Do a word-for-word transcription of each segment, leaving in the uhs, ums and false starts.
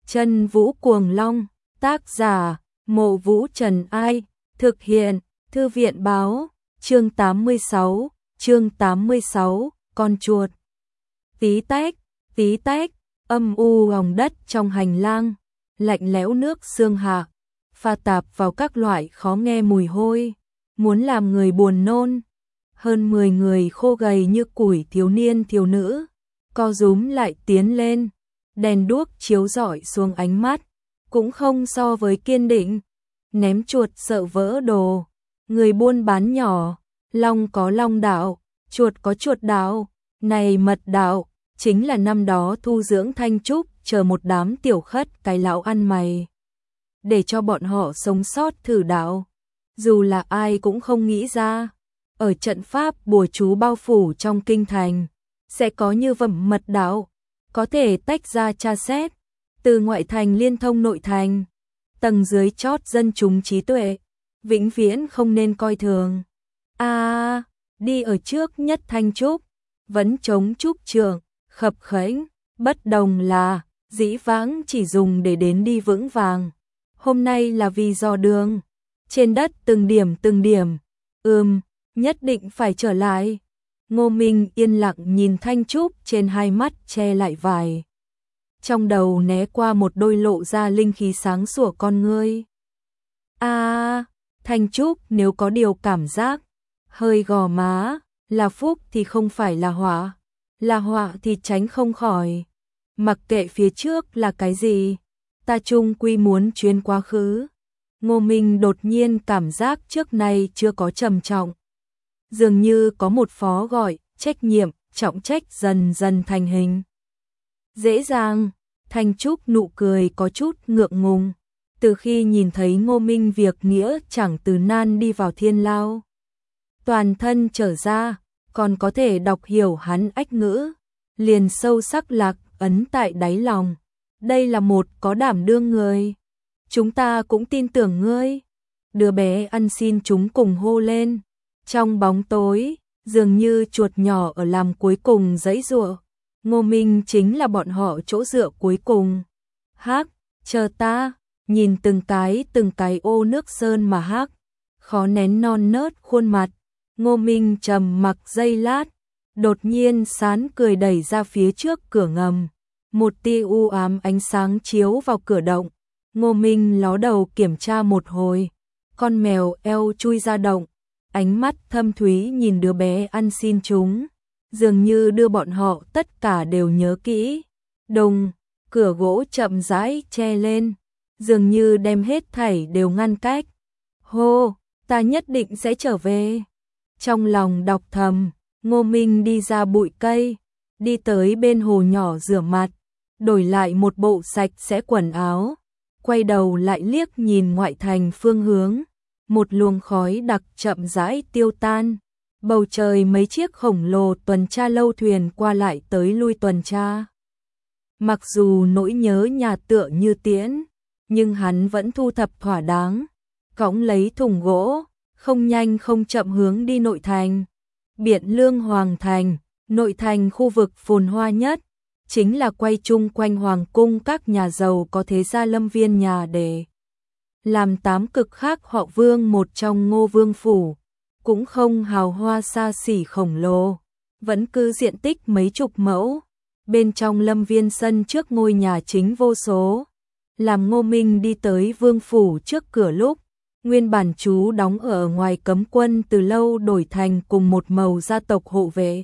Chân Vũ Cuồng Long, tác giả, Mộ Vũ Trần Ai, thực hiện, Thư viện Báo, chương tám mươi sáu, chương tám mươi sáu, con chuột. Tí tách, tí tách, âm u lòng đất trong hành lang, lạnh lẽo nước sương hạ, pha tạp vào các loại khó nghe mùi hôi, muốn làm người buồn nôn. Hơn mười người khô gầy như củi thiếu niên thiếu nữ, co rúm lại tiến lên, đèn đuốc chiếu rọi xuống ánh mắt, cũng không so với kiên định. Ném chuột sợ vỡ đồ, người buôn bán nhỏ, long có long đạo, chuột có chuột đạo, này mật đạo, chính là năm đó thu dưỡng Thanh Trúc chờ một đám tiểu khất cái lão ăn mày. Để cho bọn họ sống sót thử đạo, dù là ai cũng không nghĩ ra. Ở trận pháp bùa chú bao phủ trong kinh thành, sẽ có như vẩm mật đạo, có thể tách ra tra xét, từ ngoại thành liên thông nội thành, tầng dưới chót dân chúng trí tuệ, vĩnh viễn không nên coi thường. A, à, đi ở trước nhất Thanh Trúc, vẫn chống trúc trượng, khập khẽnh, bất đồng là, dĩ vãng chỉ dùng để đến đi vững vàng, hôm nay là vì dò đường, trên đất từng điểm từng điểm, ừm, nhất định phải trở lại. Ngô Minh yên lặng nhìn Thanh Trúc trên hai mắt che lại vải. Trong đầu né qua một đôi lộ ra linh khí sáng sủa con ngươi. A, à, Thanh Trúc nếu có điều cảm giác, hơi gò má, là phúc thì không phải là họa, là họa thì tránh không khỏi. Mặc kệ phía trước là cái gì, ta chung quy muốn chuyến quá khứ. Ngô Minh đột nhiên cảm giác trước nay chưa có trầm trọng. Dường như có một phó gọi, trách nhiệm, trọng trách dần dần thành hình. Dễ dàng, Thanh Trúc nụ cười có chút ngượng ngùng, từ khi nhìn thấy Ngô Minh việc nghĩa chẳng từ nan đi vào thiên lao. Toàn thân trở ra, còn có thể đọc hiểu hắn ách ngữ, liền sâu sắc lạc ấn tại đáy lòng. Đây là một có đảm đương người. Chúng ta cũng tin tưởng ngươi. Đứa bé ăn xin chúng cùng hô lên. Trong bóng tối, dường như chuột nhỏ ở làm cuối cùng giãy giụa. Ngô Minh chính là bọn họ chỗ dựa cuối cùng. Hắc, chờ ta, nhìn từng cái từng cái ô nước sơn mà hắc, khó nén non nớt khuôn mặt. Ngô Minh trầm mặc giây lát, đột nhiên sán cười đẩy ra phía trước cửa ngầm. Một tia u ám ánh sáng chiếu vào cửa động. Ngô Minh ló đầu kiểm tra một hồi, con mèo eo chui ra động. Ánh mắt thâm thúy nhìn đứa bé ăn xin chúng, dường như đưa bọn họ tất cả đều nhớ kỹ. Đùng, cửa gỗ chậm rãi che lên, dường như đem hết thảy đều ngăn cách. Hô, ta nhất định sẽ trở về. Trong lòng đọc thầm, Ngô Minh đi ra bụi cây, đi tới bên hồ nhỏ rửa mặt, đổi lại một bộ sạch sẽ quần áo, quay đầu lại liếc nhìn ngoại thành phương hướng. Một luồng khói đặc chậm rãi tiêu tan, bầu trời mấy chiếc khổng lồ tuần tra lâu thuyền qua lại tới lui tuần tra. Mặc dù nỗi nhớ nhà tựa như tiễn, nhưng hắn vẫn thu thập thỏa đáng, cõng lấy thùng gỗ, không nhanh không chậm hướng đi nội thành. Biện Lương Hoàng Thành, nội thành khu vực phồn hoa nhất, chính là quay chung quanh hoàng cung các nhà giàu có thế gia lâm viên nhà để làm tám cực khác họ Vương một trong Ngô Vương phủ, cũng không hào hoa xa xỉ khổng lồ, vẫn cứ diện tích mấy chục mẫu. Bên trong lâm viên sân trước ngôi nhà chính vô số. Làm Ngô Minh đi tới Vương phủ trước cửa lúc, nguyên bản chú đóng ở ngoài cấm quân từ lâu đổi thành cùng một màu gia tộc hộ vệ.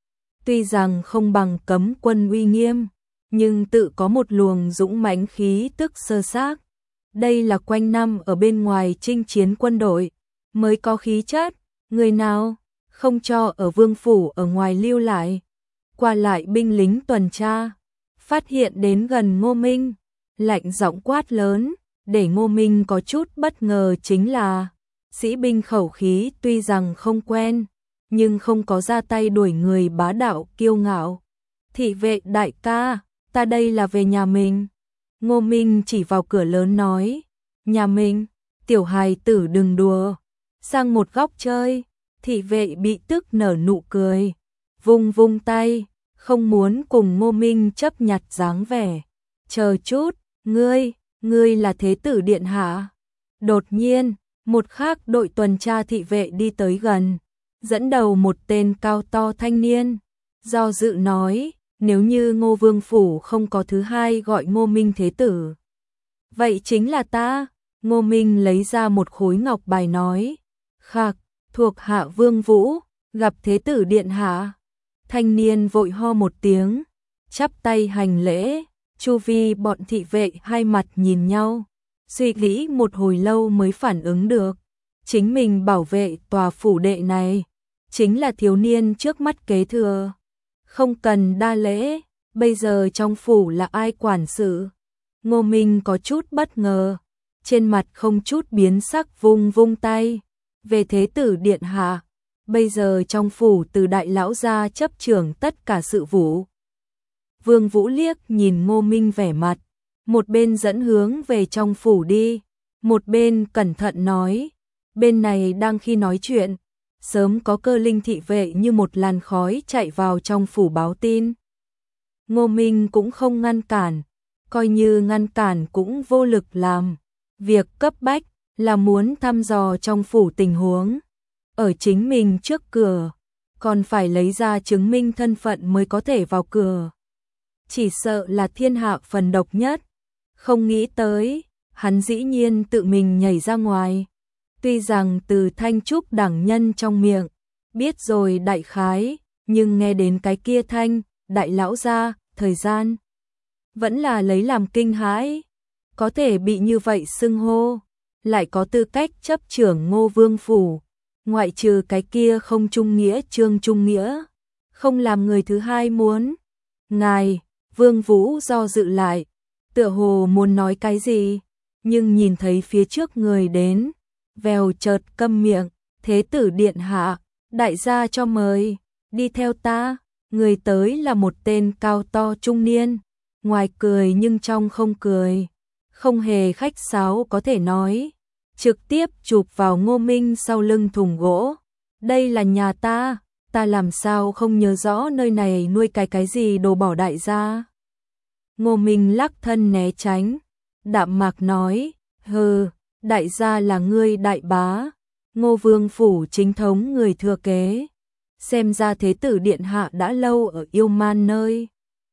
Tuy rằng không bằng cấm quân uy nghiêm, nhưng tự có một luồng dũng mãnh khí tức sơ xác. Đây là quanh năm ở bên ngoài chinh chiến quân đội mới có khí chất, người nào không cho ở vương phủ ở ngoài lưu lại. Qua lại binh lính tuần tra, phát hiện đến gần Ngô Minh, lạnh giọng quát lớn, để Ngô Minh có chút bất ngờ chính là, sĩ binh khẩu khí tuy rằng không quen, nhưng không có ra tay đuổi người bá đạo kiêu ngạo. Thị vệ đại ca, ta đây là về nhà mình. Ngô Minh chỉ vào cửa lớn nói, nhà mình, tiểu hài tử đừng đùa, sang một góc chơi. Thị vệ bị tức nở nụ cười, vung vung tay, không muốn cùng Ngô Minh chấp nhặt dáng vẻ. Chờ chút, Ngươi, ngươi là thế tử điện hạ. Đột nhiên, một khác đội tuần tra thị vệ đi tới gần, dẫn đầu một tên cao to thanh niên, do dự nói, nếu như Ngô Vương Phủ không có thứ hai gọi Ngô Minh thế tử. Vậy chính là ta. Ngô Minh lấy ra một khối ngọc bài nói, khạc, thuộc hạ Vương Vũ, gặp thế tử điện hạ. Thanh niên vội ho một tiếng, chắp tay hành lễ, chu vi bọn thị vệ hai mặt nhìn nhau, suy nghĩ một hồi lâu mới phản ứng được. Chính mình bảo vệ tòa phủ đệ này, chính là thiếu niên trước mắt kế thừa. Không cần đa lễ, bây giờ trong phủ là ai quản sự? Ngô Minh có chút bất ngờ, trên mặt không chút biến sắc vung vung tay. Về thế tử điện hạ, bây giờ trong phủ từ đại lão gia chấp trưởng tất cả sự vụ. Vương Vũ liếc nhìn Ngô Minh vẻ mặt, một bên dẫn hướng về trong phủ đi, một bên cẩn thận nói, bên này đang khi nói chuyện, sớm có cơ linh thị vệ như một làn khói chạy vào trong phủ báo tin. Ngô Minh cũng không ngăn cản, coi như ngăn cản cũng vô lực làm, việc cấp bách là muốn thăm dò trong phủ tình huống. Ở chính mình trước cửa, còn phải lấy ra chứng minh thân phận mới có thể vào cửa. Chỉ sợ là thiên hạ phần độc nhất. Không nghĩ tới, hắn dĩ nhiên tự mình nhảy ra ngoài. Tuy rằng từ Thanh Trúc đẳng nhân trong miệng, biết rồi đại khái, nhưng nghe đến cái kia thanh, đại lão gia, thời gian. Vẫn là lấy làm kinh hãi, có thể bị như vậy xưng hô, lại có tư cách chấp trưởng Ngô Vương Phủ. Ngoại trừ cái kia không trung nghĩa Trương Trung Nghĩa, không làm người thứ hai muốn. Ngài, Vương Vũ do dự lại, tựa hồ muốn nói cái gì, nhưng nhìn thấy phía trước người đến, vèo chợt câm miệng, thế tử điện hạ, đại gia cho mời, đi theo ta. Người tới là một tên cao to trung niên, ngoài cười nhưng trong không cười, không hề khách sáo có thể nói. Trực tiếp chụp vào Ngô Minh sau lưng thùng gỗ. Đây là nhà ta, ta làm sao không nhớ rõ nơi này nuôi cái cái gì đồ bỏ đại gia. Ngô Minh lắc thân né tránh, đạm mạc nói, hừ, đại gia là ngươi đại bá, Ngô Vương Phủ chính thống người thừa kế. Xem ra thế tử điện hạ đã lâu ở yêu man nơi.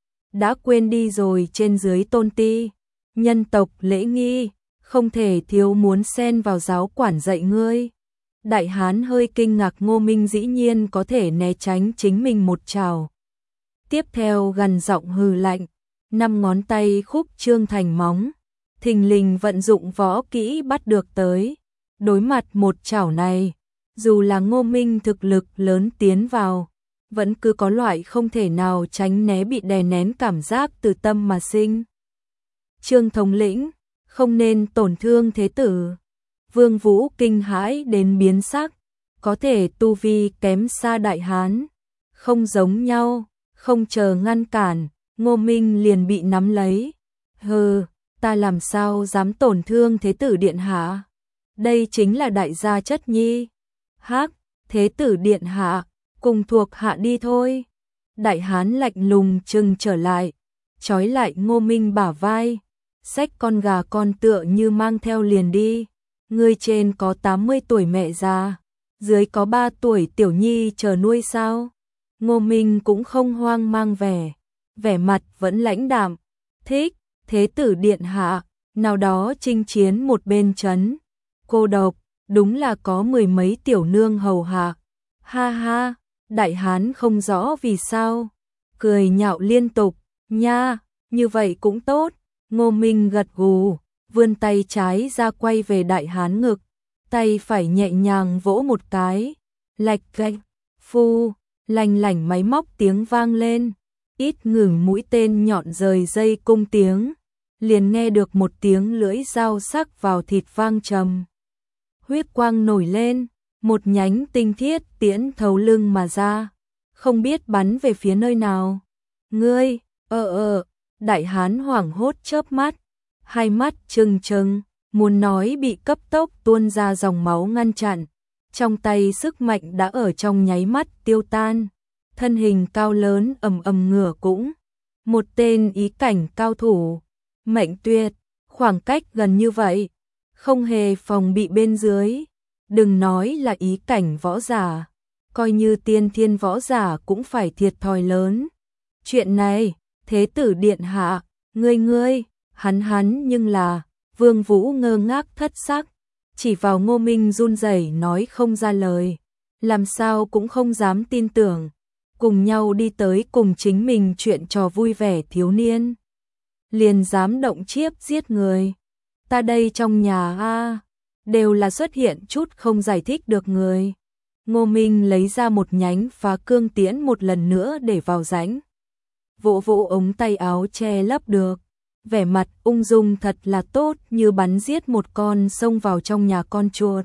Đã quên đi rồi trên dưới tôn ti, nhân tộc lễ nghi. Không thể thiếu muốn xen vào giáo quản dạy ngươi. Đại hán hơi kinh ngạc Ngô Minh dĩ nhiên có thể né tránh chính mình một trào. Tiếp theo gằn giọng hừ lạnh, năm ngón tay khúc trương thành móng, thình lình vận dụng võ kỹ bắt được tới. Đối mặt một chảo này, dù là Ngô Minh thực lực lớn tiến vào, vẫn cứ có loại không thể nào tránh né bị đè nén cảm giác từ tâm mà sinh. Trương thống lĩnh, không nên tổn thương thế tử. Vương Vũ kinh hãi đến biến sắc, có thể tu vi kém xa đại hán, không giống nhau, không chờ ngăn cản, Ngô Minh liền bị nắm lấy. Hừ, ta làm sao dám tổn thương thế tử điện hạ? Đây chính là đại gia chất nhi. Hắc, thế tử điện hạ, cùng thuộc hạ đi thôi. Đại hán lạnh lùng trừng trở lại, trói lại Ngô Minh bả vai. Xách con gà con tựa như mang theo liền đi. Ngươi trên có tám mươi tuổi mẹ già, dưới có ba tuổi tiểu nhi chờ nuôi sao? Ngô Minh cũng không hoang mang vẻ, vẻ mặt vẫn lãnh đạm. Thích, thế tử điện hạ, nào đó chinh chiến một bên trấn. Cô độc, đúng là có mười mấy tiểu nương hầu hạ. Ha ha, đại hán không rõ vì sao, cười nhạo liên tục, nha, như vậy cũng tốt. Ngô Minh gật gù, vươn tay trái ra quay về đại hán ngực, tay phải nhẹ nhàng vỗ một cái, lạch cạch, phu, lành lảnh máy móc tiếng vang lên, ít ngừng mũi tên nhọn rời dây cung tiếng, liền nghe được một tiếng lưỡi dao sắc vào thịt vang trầm. Huyết quang nổi lên, một nhánh tinh thiết tiễn thấu lưng mà ra, không biết bắn về phía nơi nào. Ngươi, ờ ờ, đại hán hoảng hốt chớp mắt, hai mắt trừng trừng, muốn nói bị cấp tốc tuôn ra dòng máu ngăn chặn, trong tay sức mạnh đã ở trong nháy mắt tiêu tan, thân hình cao lớn ầm ầm ngửa cũng, một tên ý cảnh cao thủ, mệnh tuyệt, khoảng cách gần như vậy, không hề phòng bị bên dưới, đừng nói là ý cảnh võ giả, coi như tiên thiên võ giả cũng phải thiệt thòi lớn. Chuyện này, thế tử điện hạ, ngươi ngươi, hắn hắn nhưng là, Vương Vũ ngơ ngác thất sắc, chỉ vào Ngô Minh run rẩy nói không ra lời, làm sao cũng không dám tin tưởng, cùng nhau đi tới cùng chính mình chuyện trò vui vẻ thiếu niên. Liền dám động chiếp giết người, ta đây trong nhà a đều là xuất hiện chút không giải thích được người. Ngô Minh lấy ra một nhánh phá cương tiễn một lần nữa để vào rãnh. Vỗ vỗ ống tay áo che lấp được, vẻ mặt ung dung thật là tốt như bắn giết một con xông vào trong nhà con chuột.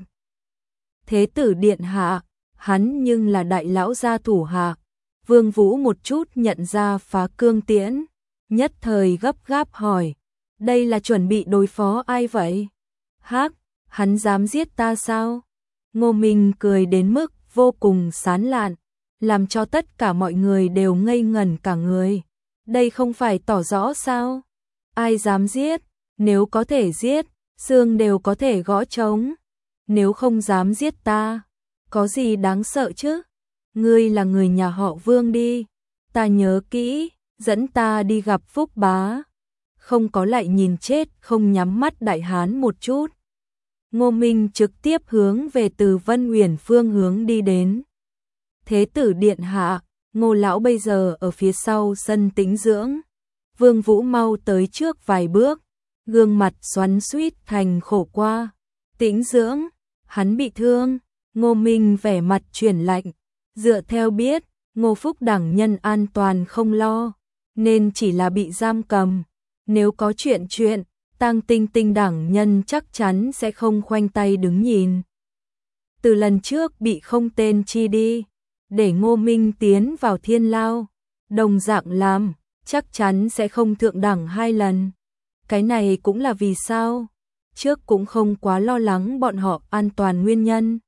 Thế tử điện hạ, hắn nhưng là đại lão gia thủ hạ. Vương Vũ một chút nhận ra phá cương tiễn, nhất thời gấp gáp hỏi, đây là chuẩn bị đối phó ai vậy? Hắc, hắn dám giết ta sao? Ngô Minh cười đến mức vô cùng sán lạn, làm cho tất cả mọi người đều ngây ngẩn cả người. Đây không phải tỏ rõ sao? Ai dám giết? Nếu có thể giết, xương đều có thể gõ trống. Nếu không dám giết ta, có gì đáng sợ chứ? Ngươi là người nhà họ Vương đi, ta nhớ kỹ, dẫn ta đi gặp Phúc bá. Không có lại nhìn chết không nhắm mắt đại hán một chút. Ngô Minh trực tiếp hướng về từ Vân Uyển phương hướng đi đến. Thế tử điện hạ, Ngô lão bây giờ ở phía sau sân tĩnh dưỡng. Vương Vũ mau tới trước vài bước, gương mặt xoắn xuýt thành khổ qua. Tĩnh dưỡng, hắn bị thương. Ngô Minh vẻ mặt chuyển lạnh, dựa theo biết, Ngô Phúc đẳng nhân an toàn không lo, nên chỉ là bị giam cầm. Nếu có chuyện chuyện, Tang Tinh Tinh đẳng nhân chắc chắn sẽ không khoanh tay đứng nhìn. Từ lần trước bị không tên chi đi, để Ngô Minh tiến vào thiên lao, đồng dạng làm, chắc chắn sẽ không thượng đẳng hai lần. Cái này cũng là vì sao? Trước cũng không quá lo lắng bọn họ an toàn nguyên nhân.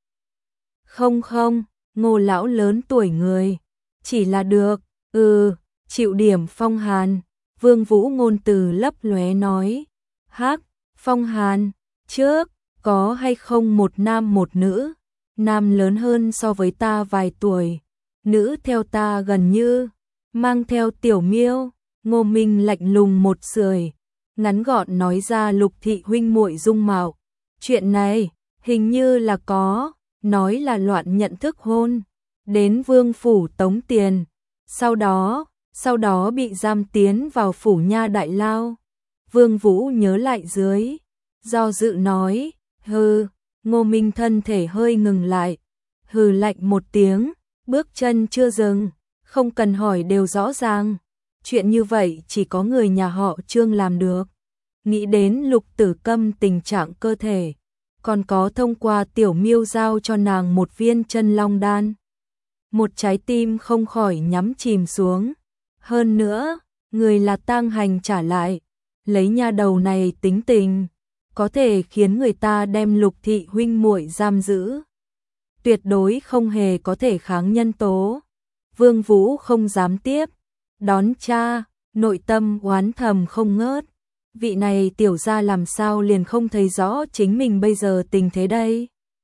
Không không, Ngô lão lớn tuổi người, chỉ là được, ừ, chịu điểm phong hàn. Vương Vũ ngôn từ lấp lóe nói, hắc, phong hàn, trước, có hay không một nam một nữ, nam lớn hơn so với ta vài tuổi, nữ theo ta gần như, mang theo tiểu miêu. Ngô Minh lạnh lùng một sưởi, ngắn gọn nói ra Lục thị huynh muội dung mạo. Chuyện này, hình như là có, nói là loạn nhận thức hôn, đến vương phủ tống tiền, sau đó, sau đó bị giam tiến vào phủ nha đại lao. Vương Vũ nhớ lại dưới, do dự nói, hừ. Ngô Minh thân thể hơi ngừng lại, hừ lạnh một tiếng, bước chân chưa dừng, không cần hỏi đều rõ ràng. Chuyện như vậy chỉ có người nhà họ Trương làm được. Nghĩ đến Lục Tử Câm tình trạng cơ thể, còn có thông qua tiểu miêu giao cho nàng một viên chân long đan. Một trái tim không khỏi nhắm chìm xuống. Hơn nữa, người là tang hành trả lại, lấy nha đầu này tính tình, có thể khiến người ta đem Lục thị huynh muội giam giữ. Tuyệt đối không hề có thể kháng nhân tố. Vương Vũ không dám tiếp, đón cha, nội tâm oán thầm không ngớt. Vị này tiểu gia làm sao liền không thấy rõ chính mình bây giờ tình thế đây.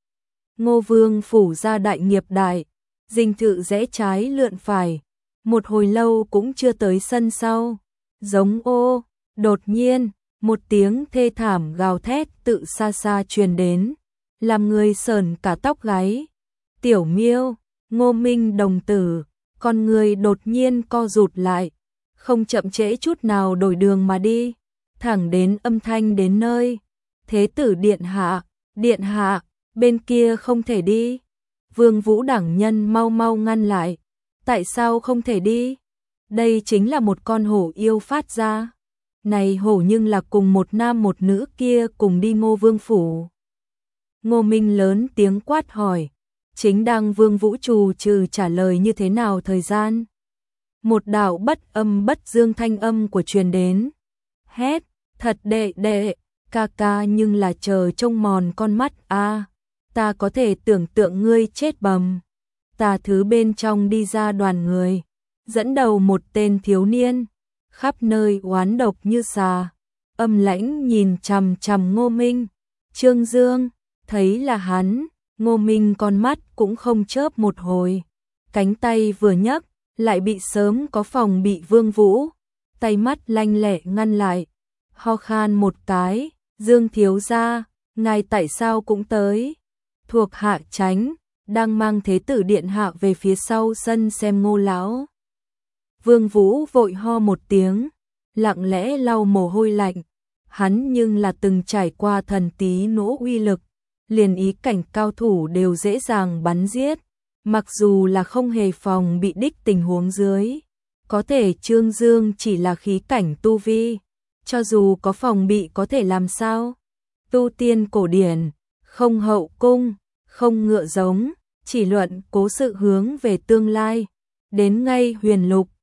Ngô Vương phủ ra đại nghiệp đại, dinh thự rẽ trái lượn phải, một hồi lâu cũng chưa tới sân sau. Giống ô, đột nhiên, một tiếng thê thảm gào thét tự xa xa truyền đến, làm người sờn cả tóc gáy. Tiểu miêu, Ngô Minh đồng tử, con người đột nhiên co rụt lại, không chậm trễ chút nào đổi đường mà đi, thẳng đến âm thanh đến nơi. Thế tử điện hạ, điện hạ, bên kia không thể đi. Vương Vũ đẳng nhân mau mau ngăn lại. Tại sao không thể đi? Đây chính là một con hổ yêu phát ra. Này hổ nhưng là cùng một nam một nữ kia cùng đi Ngô Vương phủ. Ngô Minh lớn tiếng quát hỏi. Chính đang Vương Vũ trù trừ trả lời như thế nào thời gian. Một đạo bất âm bất dương thanh âm của truyền đến. Hét, thật đệ đệ, ca ca nhưng là chờ trông mòn con mắt a. Ta có thể tưởng tượng ngươi chết bầm. Tà thứ bên trong đi ra đoàn người, dẫn đầu một tên thiếu niên, khắp nơi oán độc như xà, âm lãnh nhìn chằm chằm Ngô Minh. Trương Dương thấy là hắn, Ngô Minh con mắt cũng không chớp một hồi, cánh tay vừa nhấc, lại bị sớm có phòng bị Vương Vũ, tay mắt lanh lẹ ngăn lại, ho khan một cái, Dương thiếu gia, ngài tại sao cũng tới? Thuộc hạ Tránh đang mang thế tử điện hạ về phía sau sân xem Ngô lão. Vương Vũ vội ho một tiếng, lặng lẽ lau mồ hôi lạnh, hắn nhưng là từng trải qua thần tí nỗ uy lực, liền ý cảnh cao thủ đều dễ dàng bắn giết, mặc dù là không hề phòng bị đích tình huống dưới. Có thể Trương Dương chỉ là khí cảnh tu vi, cho dù có phòng bị có thể làm sao? Tu tiên cổ điển, không hậu cung, không ngựa giống, chỉ luận cố sự hướng về tương lai. Đến ngay huyền lục,